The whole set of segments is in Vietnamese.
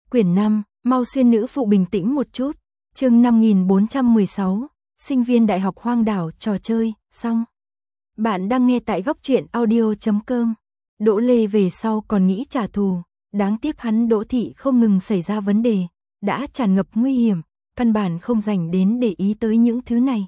Quyển 5, mau xuyên nữ phụ bình tĩnh một chút. Chương 5416, sinh viên đại học hoang đảo trò chơi, xong. Bạn đang nghe tại góc truyện audio.com. Đỗ Lê về sau còn nghĩ trả thù, đáng tiếc hắn Đỗ thị không ngừng xảy ra vấn đề, đã tràn ngập nguy hiểm, căn bản không dành đến để ý tới những thứ này.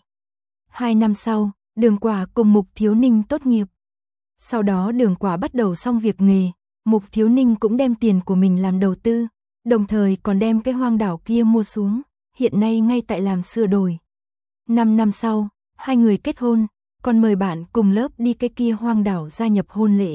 2 năm sau, Đường Quả cùng Mục Thiếu Ninh tốt nghiệp. Sau đó Đường Quả bắt đầu xong việc nghề, Mục Thiếu Ninh cũng đem tiền của mình làm đầu tư, đồng thời còn đem cái hoang đảo kia mua xuống, hiện nay ngay tại làm sửa đổi. 5 năm sau, hai người kết hôn, còn mời bạn cùng lớp đi cái kia hoang đảo gia nhập hôn lễ.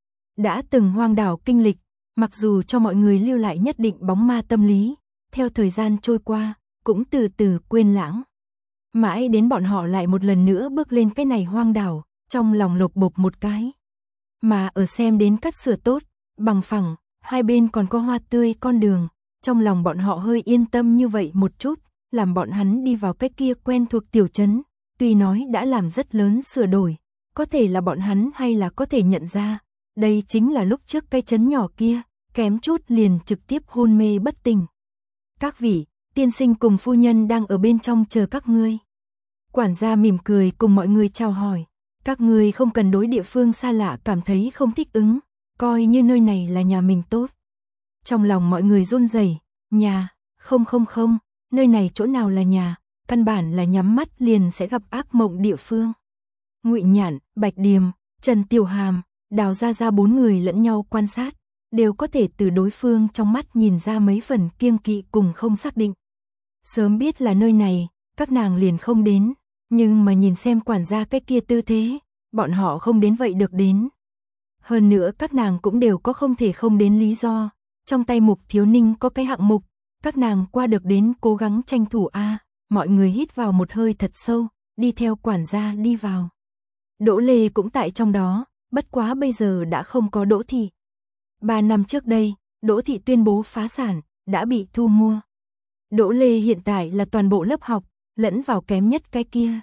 Đã từng hoang đảo kinh lịch, mặc dù cho mọi người lưu lại nhất định bóng ma tâm lý, theo thời gian trôi qua, cũng từ từ quên lãng. Mãi đến bọn họ lại một lần nữa bước lên cái này hoang đảo, trong lòng lột bột một cái. Mà ở xem đến cắt sửa tốt, bằng phẳng, hai bên còn có hoa tươi con đường, trong lòng bọn họ hơi yên tâm như vậy một chút, làm bọn hắn đi vào cái kia quen thuộc tiểu trấn, tuy nói đã làm rất lớn sửa đổi, có thể là bọn hắn hay là có thể nhận ra, đây chính là lúc trước cái trấn nhỏ kia, kém chút liền trực tiếp hôn mê bất tỉnh. Các vị, tiên sinh cùng phu nhân đang ở bên trong chờ các ngươi. Quản gia mỉm cười cùng mọi người chào hỏi, các ngươi không cần đối địa phương xa lạ cảm thấy không thích ứng, coi như nơi này là nhà mình tốt. Trong lòng mọi người run rẩy, nhà, không, nơi này chỗ nào là nhà, căn bản là nhắm mắt liền sẽ gặp ác mộng địa phương. Ngụy Nhạn, Bạch Điềm, Trần Tiểu Hàm, Đào Gia Gia bốn người lẫn nhau quan sát, đều có thể từ đối phương trong mắt nhìn ra mấy phần kiêng kỵ cùng không xác định. Sớm biết là nơi này, các nàng liền không đến, nhưng mà nhìn xem quản gia cái kia tư thế, bọn họ không đến vậy được đến. Hơn nữa các nàng cũng đều có không thể không đến lý do, trong tay Mục Thiếu Ninh có cái hạng mục, các nàng qua được đến cố gắng tranh thủ a. Mọi người hít vào một hơi thật sâu, đi theo quản gia đi vào. Đỗ Lê cũng tại trong đó, bất quá bây giờ đã không có Đỗ thị. 3 năm trước đây, Đỗ thị tuyên bố phá sản, đã bị thu mua. Đỗ Lê hiện tại là toàn bộ lớp học, lẫn vào kém nhất cái kia.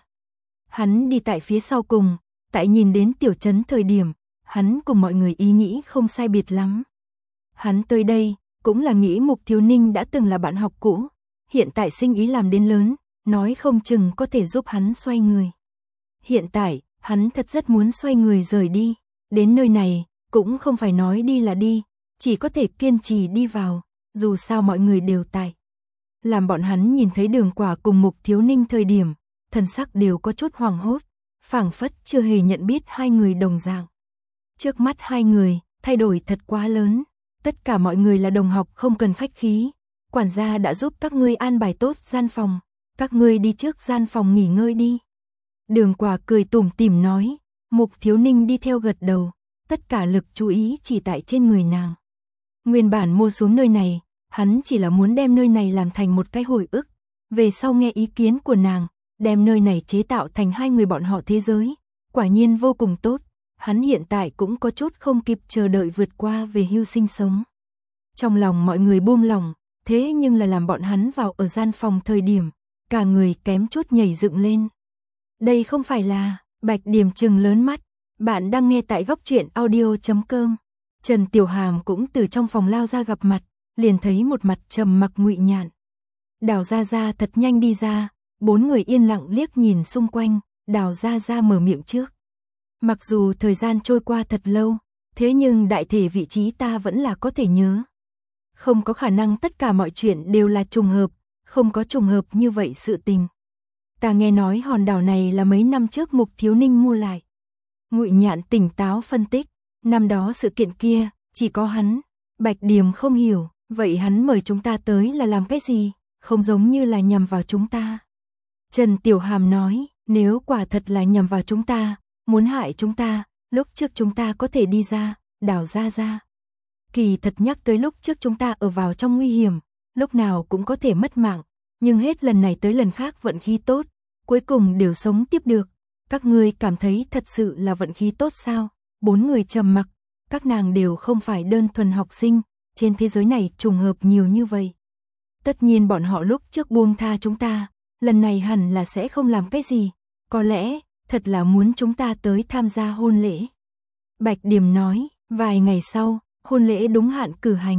Hắn đi tại phía sau cùng, tại nhìn đến tiểu trấn thời điểm, hắn cùng mọi người ý nghĩ không sai biệt lắm. Hắn tới đây, cũng là nghĩ Mục Thiếu Ninh đã từng là bạn học cũ, hiện tại sinh ý làm đến lớn, nói không chừng có thể giúp hắn xoay người. Hiện tại, hắn thật rất muốn xoay người rời đi, đến nơi này, cũng không phải nói đi là đi, chỉ có thể kiên trì đi vào, dù sao mọi người đều tại. Làm bọn hắn nhìn thấy Đường Quả cùng Mục Thiếu Ninh thời điểm, thần sắc đều có chút hoảng hốt, phảng phất chưa hề nhận biết hai người đồng dạng. Trước mắt hai người, thay đổi thật quá lớn, tất cả mọi người là đồng học không cần khách khí, quản gia đã giúp các ngươi an bài tốt gian phòng, các ngươi đi trước gian phòng nghỉ ngơi đi. Đường Quả cười tủm tỉm nói, Mục Thiếu Ninh đi theo gật đầu, tất cả lực chú ý chỉ tại trên người nàng. Nguyên bản mua xuống nơi này, hắn chỉ là muốn đem nơi này làm thành một cái hồi ức, về sau nghe ý kiến của nàng, đem nơi này chế tạo thành hai người bọn họ thế giới, quả nhiên vô cùng tốt, hắn hiện tại cũng có chút không kịp chờ đợi vượt qua về hưu sinh sống. Trong lòng mọi người buông lỏng, thế nhưng là làm bọn hắn vào ở gian phòng thời điểm, cả người kém chút nhảy dựng lên. Đây không phải là, Bạch Điềm trừng lớn mắt, bạn đang nghe tại góc truyện audio.com. Trần Tiểu Hàm cũng từ trong phòng lao ra gặp mặt, liền thấy một mặt trầm mặc Ngụy Nhạn. Đào Gia Gia thật nhanh đi ra, bốn người yên lặng liếc nhìn xung quanh, Đào Gia Gia mở miệng trước. Mặc dù thời gian trôi qua thật lâu, thế nhưng đại thể vị trí ta vẫn là có thể nhớ. Không có khả năng tất cả mọi chuyện đều là trùng hợp, không có trùng hợp như vậy sự tình. Ta nghe nói hòn đảo này là mấy năm trước Mục Thiếu Ninh mua lại. Ngụy Nhạn tỉnh táo phân tích, năm đó sự kiện kia, chỉ có hắn. Bạch Điềm không hiểu, vậy hắn mời chúng ta tới là làm cái gì, không giống như là nhằm vào chúng ta. Trần Tiểu Hàm nói, nếu quả thật là nhằm vào chúng ta, muốn hại chúng ta, lúc trước chúng ta có thể đi ra, Đào Gia Gia. Kỳ thật nhắc tới lúc trước chúng ta ở vào trong nguy hiểm, lúc nào cũng có thể mất mạng, nhưng hết lần này tới lần khác vận khí tốt, cuối cùng đều sống tiếp được. Các ngươi cảm thấy thật sự là vận khí tốt sao? Bốn người trầm mặc, các nàng đều không phải đơn thuần học sinh, trên thế giới này trùng hợp nhiều như vậy. Tất nhiên bọn họ lúc trước buông tha chúng ta, lần này hẳn là sẽ không làm cái gì, có lẽ thật là muốn chúng ta tới tham gia hôn lễ. Bạch Điềm nói, vài ngày sau, hôn lễ đúng hạn cử hành,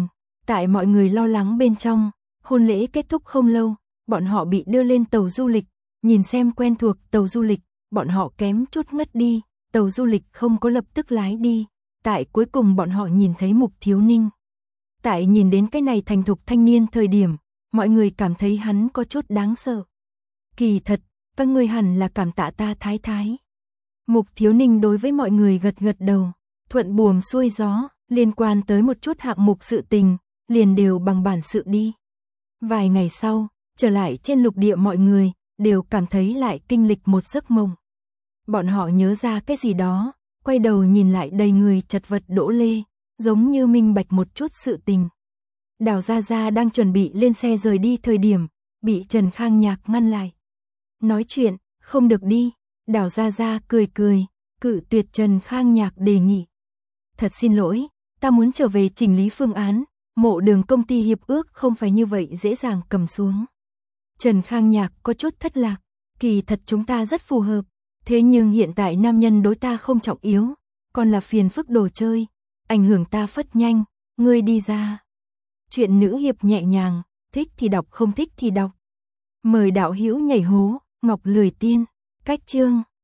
Tại mọi người lo lắng bên trong, hôn lễ kết thúc không lâu, bọn họ bị đưa lên tàu du lịch, nhìn xem quen thuộc tàu du lịch, bọn họ kém chút ngất đi, tàu du lịch không có lập tức lái đi. Tại cuối cùng bọn họ nhìn thấy Mục Thiếu Ninh. Tại nhìn đến cái này thành thục thanh niên thời điểm, mọi người cảm thấy hắn có chút đáng sợ. Kỳ thật, các ngươi hẳn là cảm tạ ta thái thái. Mục Thiếu Ninh đối với mọi người gật gật đầu, thuận buồm xuôi gió, liên quan tới một chút hạng mục sự tình, liền đều bằng bản sự đi. Vài ngày sau, trở lại trên lục địa mọi người, đều cảm thấy lại kinh lịch một giấc mộng. Bọn họ nhớ ra cái gì đó, quay đầu nhìn lại đầy người chật vật Đỗ Lê, giống như minh bạch một chút sự tình. Đào Gia Gia đang chuẩn bị lên xe rời đi thời điểm, bị Trần Khang Nhạc ngăn lại. Nói chuyện, không được đi. Đào Gia Gia cười cười, cự tuyệt Trần Khang Nhạc đề nghị. Thật xin lỗi, ta muốn trở về chỉnh lý phương án, Mộ Đường công ty hiệp ước không phải như vậy dễ dàng cầm xuống. Trần Khang Nhạc có chút thất lạc, kỳ thật chúng ta rất phù hợp, thế nhưng hiện tại nam nhân đối ta không trọng yếu, còn là phiền phức đồ chơi, ảnh hưởng ta phất nhanh, ngươi đi ra. Chuyện nữ hiệp nhẹ nhàng, thích thì đọc không thích thì đọc. Mời đạo hữu nhảy hố, Ngọc Lười Tiên, cách chương